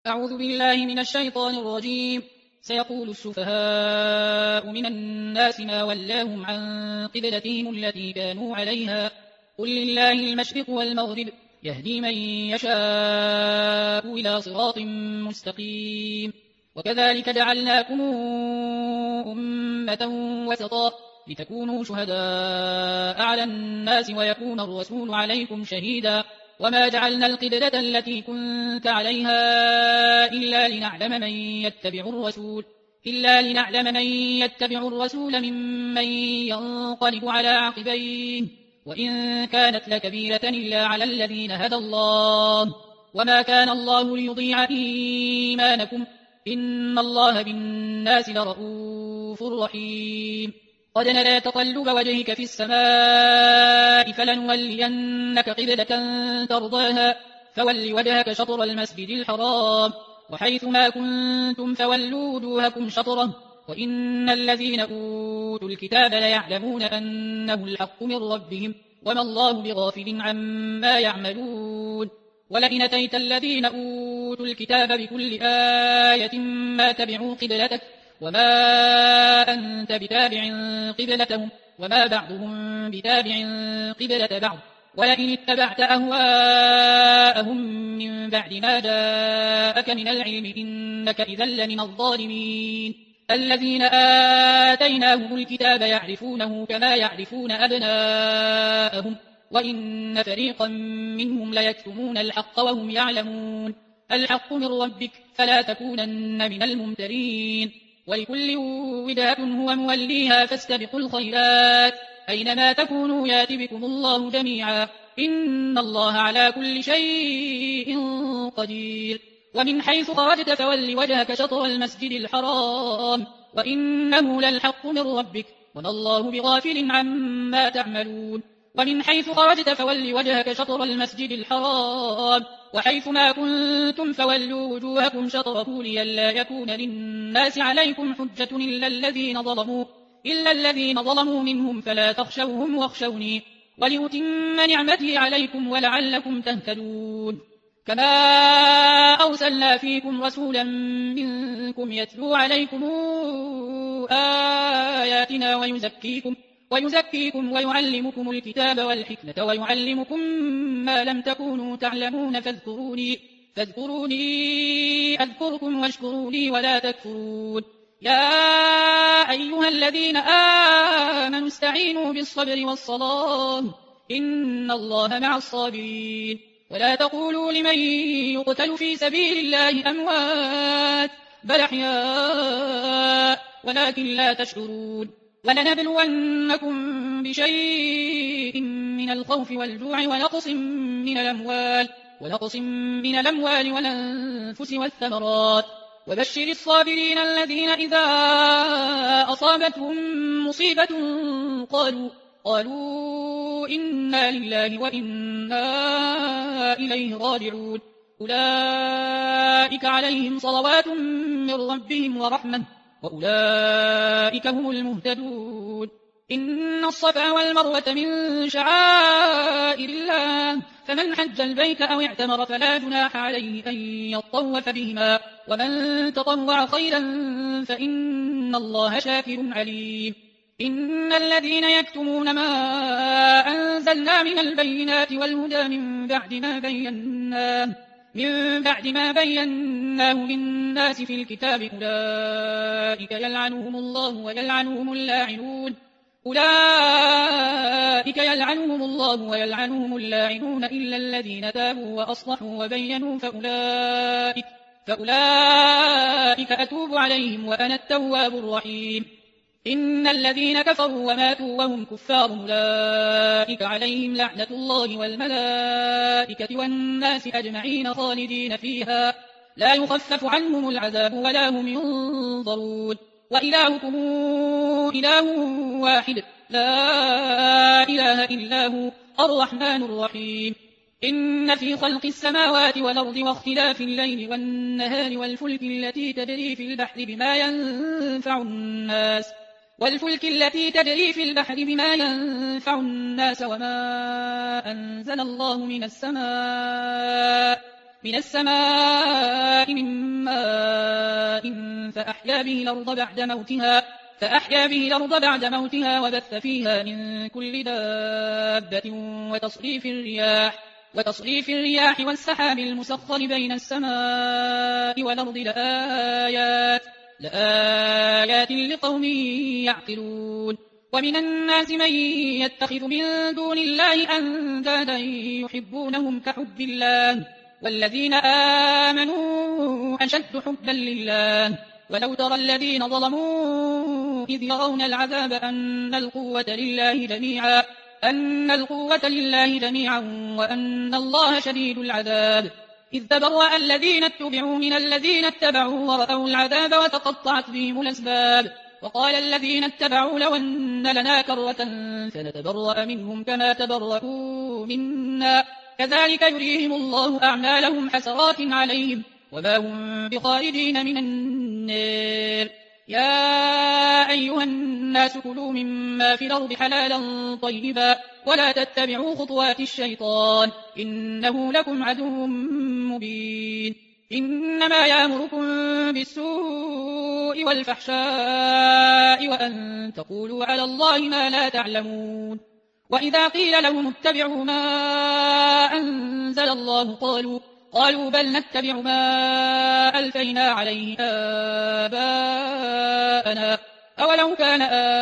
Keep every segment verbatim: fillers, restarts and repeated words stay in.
أعوذ بالله من الشيطان الرجيم. سيقول السفهاء من الناس ما ولاهم عن قبلتهم التي كانوا عليها قل لله المشرق والمغرب يهدي من يشاء إلى صراط مستقيم. وكذلك جعلناكم أمة وسطا لتكونوا شهداء على الناس ويكون الرسول عليكم شهيدا وما جعلنا القبلة التي كنت عليها إلا لنعلم من يتبع الرسول إلا لنعلم من يتبع الرسول ممن ينقلب على عقبيه وإن كانت لكبيرة إلا على الذين هدى الله وما كان الله ليضيع إيمانكم إن الله بالناس لرؤوف رحيم. قد نرى تقلب وجهك في السماء فلنولينك قبلة ترضاها فول وجهك شطر المسجد الحرام وحيث ما كنتم فولوا وجوهكم شطره وإن الذين أوتوا الكتاب ليعلمون أنه الحق من ربهم وما الله بغافل عما يعملون. ولئن أتيت الذين أوتوا الكتاب بكل آية ما تبعوا قبلتك وما أنت بتابع قبلتهم وما بعضهم بتابع قبلة بعض ولئن اتبعت أهواءهم من بعد ما جاءك من العلم إنك إذا لمن الظالمين. الذين آتيناهم الكتاب يعرفونه كما يعرفون أبناءهم وإن فريقا منهم ليكتمون الحق وهم يعلمون. الحق من ربك فلا تكونن من الممترين. ولكل وجهة هو موليها فاستبقوا الخيرات أينما تكونوا يات بكم الله جميعا إن الله على كل شيء قدير. ومن حيث خرجت فول وجهك شطر المسجد الحرام وإنه للحق من ربك وما الله بغافل عما تعملون. ومن حيث خرجت فول وجهك شطر المسجد الحرام وحيث ما كنتم فولوا وجوهكم شطره لئلا يكون للناس عليكم حجة إلا الذين ظلموا إلا الذين ظلموا منهم فلا تخشوهم واخشوني ولأتم نعمتي عليكم ولعلكم تهتدون. كما أرسلنا فيكم رسولا منكم يتلو عليكم آياتنا ويزكيكم ويزكيكم ويعلمكم الكتاب والحكمة ويعلمكم ما لم تكونوا تعلمون فاذكروني, فاذكروني أذكركم واشكروا لي ولا تكفرون. يا أيها الذين آمنوا استعينوا بالصبر والصلاة إن الله مع الصابرين. ولا تقولوا لمن يقتل في سبيل الله أموات بل أحياء ولكن لا تشعرون. ولنبلونكم بشيء من الخوف والجوع ونقص من الأموال ونقص من الأموال والأنفس والثمرات وبشر الصابرين الذين إذا أصابتهم مصيبة قالوا قالوا إنا لله وإنا إليه راجعون. أولئك عليهم صلوات من ربهم ورحمة وأولئك هم المهتدون. إن الصفا والمروة من شعائر الله فمن حج البيت أو اعتمر فلا جناح عليه أن يطوف بهما ومن تطوع خيرا فإن الله شاكر عليم. إن الذين يكتمون ما أنزلنا من البينات والهدى من بعد ما بيناه من بعد ما بيناه للناس في الكتاب أولئك يلعنهم الله ويلعنهم اللاعنون أولئك يلعنهم الله ويلعنهم اللاعنون إلا الذين تابوا وأصلحوا وبينوا فأولئك, فأولئك أتوب عليهم وأنا التواب الرحيم. إن الذين كفروا وماتوا وهم كفار أولئك عليهم لعنة الله والملائكة والناس أجمعين خالدين فيها لا يخفف عنهم العذاب ولا هم ينظرون. وإلهكم إله واحد لا إله إلا هو الرحمن الرحيم. إن في خلق السماوات والأرض واختلاف الليل والنهار والفلك التي تجري في البحر بما ينفع الناس والفلك التي تجري في البحر بما ينفع الناس وما أنزل الله من السماء من السماء من فأحيا به الأرض بعد موتها فأحيا به الأرض بعد موتها وبث فيها من كل دابة وتصريف الرياح وتصريف الرياح والسحاب المسخر بين السماء والأرض لآيات لآيات لقوم يعقلون. ومن الناس من يتخذ من دون الله أندادا يحبونهم كحب الله والذين آمنوا أشد حبا لله. ولو ترى الذين ظلموا إذ يرون العذاب أن القوة لله جميعا أن القوة لله جميعا وأن الله شديد العذاب إذ تبرأ الذين اتبعوا من الذين اتبعوا ورأوا العذاب وتقطعت بهم الأسباب. وقال الذين اتبعوا لو أن لنا كرة فنتبرأ منهم كما تبرأوا منا كذلك يريهم الله أعمالهم حسرات عليهم وما هم بخارجين من النار. يا أيها الناس كلوا مما في الأرض حلالا طيبا ولا تتبعوا خطوات الشيطان إنه لكم عدو مبين. إنما يأمركم بالسوء والفحشاء وأن تقولوا على الله ما لا تعلمون. وإذا قيل لهم اتبعوا ما أنزل الله قالوا قالوا بل نتبع ما ألفينا عليه آباءنا أولو كان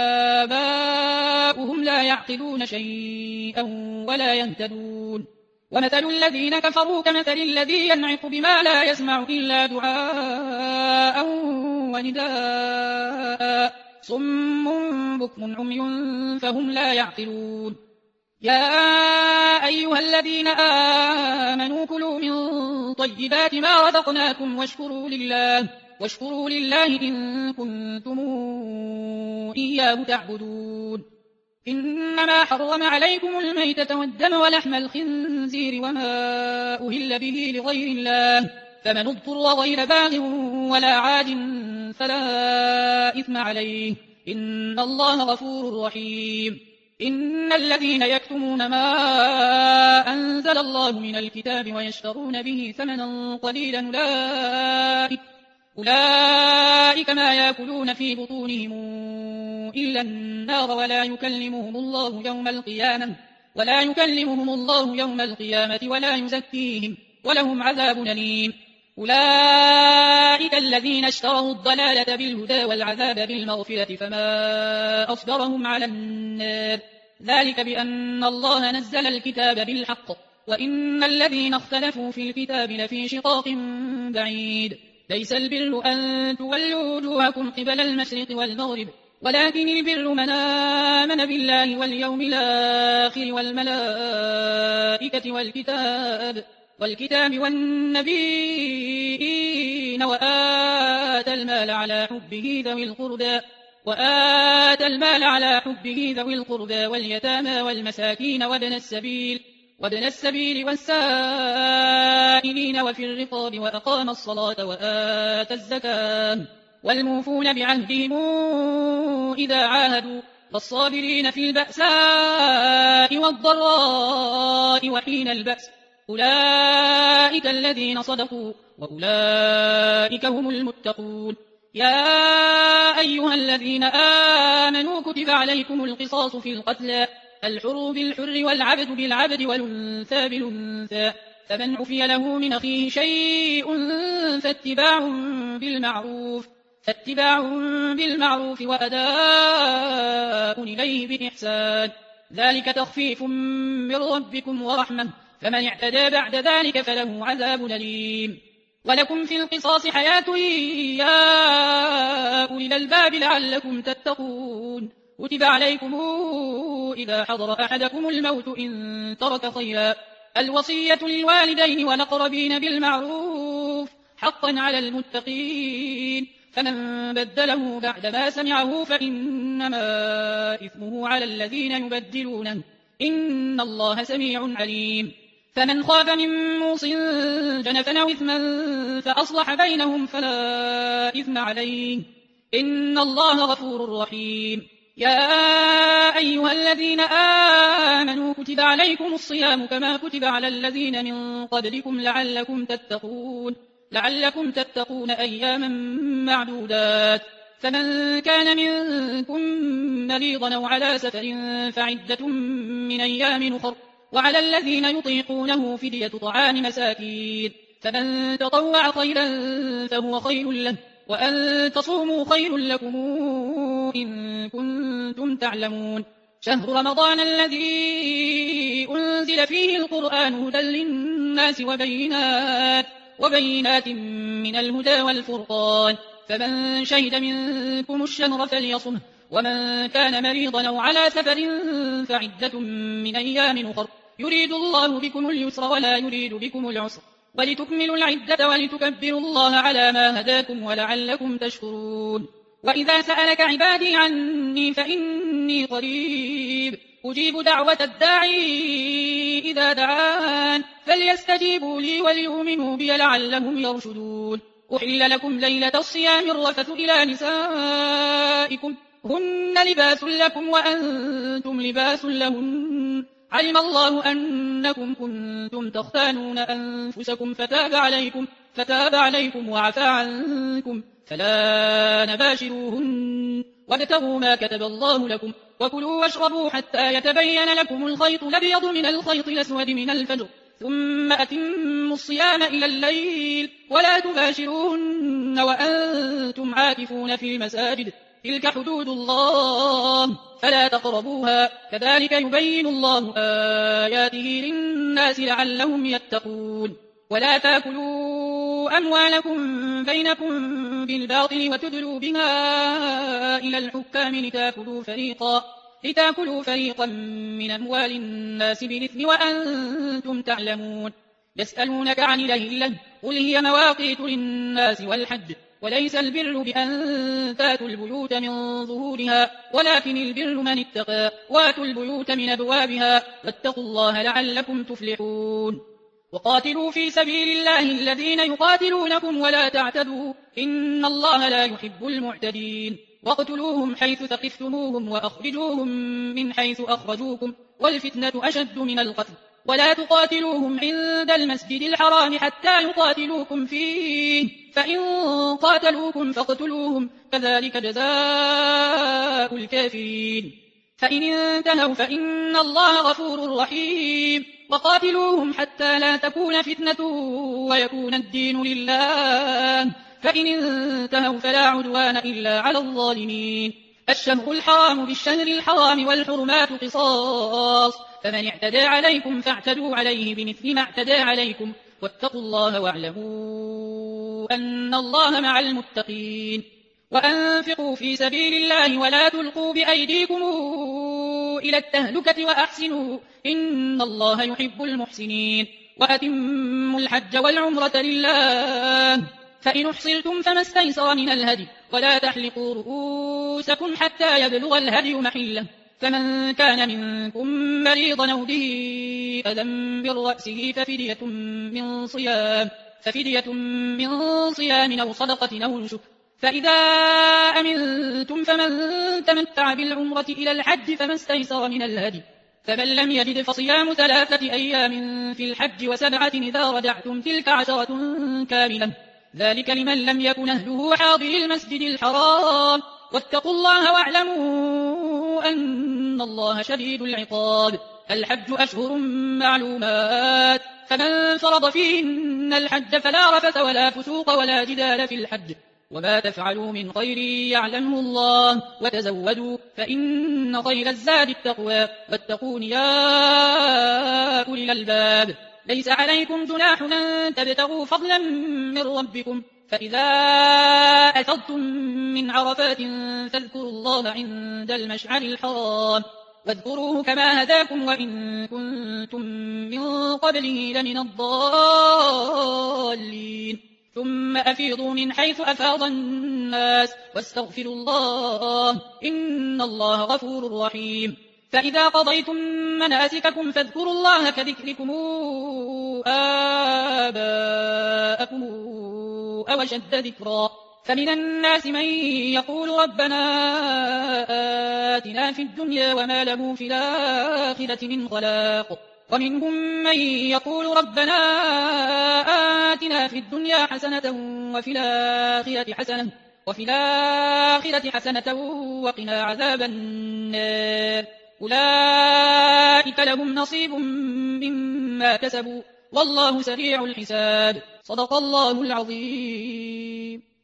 آباؤهم لا يعقلون شيئا ولا يهتدون. ومثل الذين كفروا كمثل الذي ينعق بما لا يسمع إلا دعاء ونداء صم بكم عمي فهم لا يعقلون. يا أيها الذين آمنوا كلوا من طيبات ما رزقناكم واشكروا لله واشكروا لله إن كنتم إياه تعبدون. إنما حرم عليكم الميتة والدم ولحم الخنزير وما أهل به لغير الله فمن اضطر غير باغ ولا عاد فلا إثم عليه إن الله غفور رحيم. إن الذين يكتمون ما أنزل الله من الكتاب ويشترون به ثمنا قليلا أولئك, أولئك ما يأكلون في بطونهم إلا النار ولا يكلمهم الله يوم القيامة ولا يكلمهم الله يوم القيامة ولا يزكيهم ولهم عذاب أليم. أولئك الذين اشتروا الضلالة بالهدى والعذاب بالمغفرة فما أصبرهم على النار ذلك بأن الله نزل الكتاب بالحق وإن الذين اختلفوا في الكتاب لفي شقاق بعيد. ليس البر أن تولوا وجوهكم قبل المشرق والمغرب ولكن البر من آمن بالله واليوم الآخر والملائكة والكتاب والكتاب والنبيين وآتى المال على حبه ذوي القربى وآتى المال على حبه ذوي القربى واليتامى والمساكين وابن السبيل وابن السبيل والسائلين وفي الرقاب وأقام الصلاة وآتى الزكاة والموفون بعهدهم إذا عاهدوا والصابرين في البأساء والضراء وحين البأس أولئك الذين صدقوا وأولئك هم المتقون. يا أيها الذين آمنوا كتب عليكم القصاص في القتلى الحر بالحر والعبد بالعبد والأنثى بالأنثى فمن عفي له من أخيه شيء فاتباع بالمعروف فاتباع بالمعروف وأداء إليه بإحسان ذلك تخفيف من ربكم ورحمة فمن اعتدى بعد ذلك فله عذاب أليم. ولكم في القصاص حياة يا أولي الألباب لعلكم تتقون. كتب عليكم إذا حضر أحدكم الموت إن ترك خيرا الوصية للوالدين والأقربين بالمعروف حقا على المتقين فمن بدله بعدما سمعه فإنما إثمه على الذين يبدلونه إن الله سميع عليم. فمن خاف من موص جنفا أو إثما فأصلح بينهم فلا إثم عليه إن الله غفور رحيم. يا أيها الذين آمنوا كتب عليكم الصيام كما كتب على الذين من قبلكم لعلكم تتقون لعلكم تتقون أياما معدودات. فمن كان منكم مريضا أو على سفر فعدة من أيام أخر، وعلى الذين يطيقونه فدية طعام مساكين، فمن تطوع خيرا فهو خير له، وأن تصوموا خير لكم إن كنتم تعلمون. شهر رمضان الذي أنزل فيه القرآن هدى للناس وبينات, وبينات من الهدى والفرقان، فمن شهد منكم الشهر فليصمه، ومن كان مريضا أو على سفر فعدة من أيام أخر، يريد الله بكم اليسر ولا يريد بكم العسر، ولتكملوا العدة ولتكبروا الله على ما هداكم ولعلكم تشكرون. وإذا سألك عبادي عني فإني قريب أجيب دعوة الداعي إذا دعان، فليستجيبوا لي وليؤمنوا بي لعلهم يرشدون. أحل لكم ليلة الصيام الرفث إلى نسائكم هن لباس لكم وأنتم لباس لهن، علم الله أنكم كنتم تختانون أنفسكم فتاب عليكم, فتاب عليكم وعفى عنكم، فلا نباشروهن وابتغوا ما كتب الله لكم، وكلوا واشربوا حتى يتبين لكم الخيط الأبيض من الخيط الأسود من الفجر، ثم أتموا الصيام إلى الليل ولا تباشروهن وأنتم عاكفون في المساجد، تلك حدود الله فلا تقربوها، كذلك يبين الله آياته للناس لعلهم يتقون. ولا تأكلوا أموالكم بينكم بالباطل وتدلوا بها إلى الحكام لتأكلوا فريقا, لتأكلوا فريقا من أموال الناس بالإثم وأنتم تعلمون. يسألونك عن الأهلة قل هي مواقيت للناس والحج، وليس البر بأن تاتوا البيوت من ظهورها، ولكن البر من اتقى، واتوا البيوت من أبوابها، واتقوا الله لعلكم تفلحون. وقاتلوا في سبيل الله الذين يقاتلونكم ولا تعتدوا إن الله لا يحب المعتدين. واقتلوهم حيث ثقفتموهم وأخرجوهم من حيث أخرجوكم، والفتنة أشد من القتل، ولا تقاتلوهم عند المسجد الحرام حتى يقاتلوكم فيه، فإن قاتلوكم فاقتلوهم، كذلك جزاء الكافرين. فإن انتهوا فإن الله غفور رحيم. وقاتلوهم حتى لا تكون فتنة ويكون الدين لله، فإن انتهوا فلا عدوان إلا على الظالمين. الشهر الحرام بالشهر الحرام والحرمات قصاص، فمن اعتدى عليكم فاعتدوا عليه بمثل ما اعتدى عليكم، واتقوا الله واعلموا أن الله مع المتقين. وأنفقوا في سبيل الله ولا تلقوا بأيديكم إلى التهلكة وأحسنوا إن الله يحب المحسنين. وأتموا الحج والعمرة لله، فإن احصرتم فما استيسر من الهدي، ولا تحلقوا رؤوسكم حتى يبلغ الهدي محله، فمن كان منكم مريضا أو به أذى من رأسه ففدية من صيام, ففدية من صيام أو صدقة أو نسك، فإذا أمنتم فمن تمتع بالعمرة إلى الحج فما استيسر من الهدي، فمن لم يجد فصيام ثلاثة أيام في الحج وسبعة إذا رجعتم، تلك عشرة كاملة، ذلك لمن لم يكن أهله حاضر المسجد الحرام. واتقوا الله واعلموا أن الله شديد العقاب. الحج أشهر معلومات، فمن فرض فيهن الحج فلا رفث ولا فسوق ولا جدال في الحج، وما تفعلوا من خير يعلمه الله، وتزودوا فإن خير الزاد التقوى، واتقون يا أولي الألباب. ليس عليكم جناح أن تبتغوا فضلا من ربكم، فإذا أفضتم من عرفات فاذكروا الله عند المشعر الحرام، واذكروه كما هداكم وإن كنتم من قبله لمن الضالين. ثم أفيضوا من حيث أفاض الناس واستغفروا الله إن الله غفور رحيم. فإذا قضيتم مناسككم فاذكروا الله كذكركم آباءكم أو أشد ذكرا. فمن الناس من يقول ربنا آتنا في الدنيا وما له في الآخرة من خلاق، ومنهم من يقول ربنا آتنا في الدنيا حسنة وفي الآخرة حسنة وفي الآخرة حسنة وقنا عذاب النار أولئك لهم نصيب مما كسبوا والله سريع الحساب صدق الله العظيم.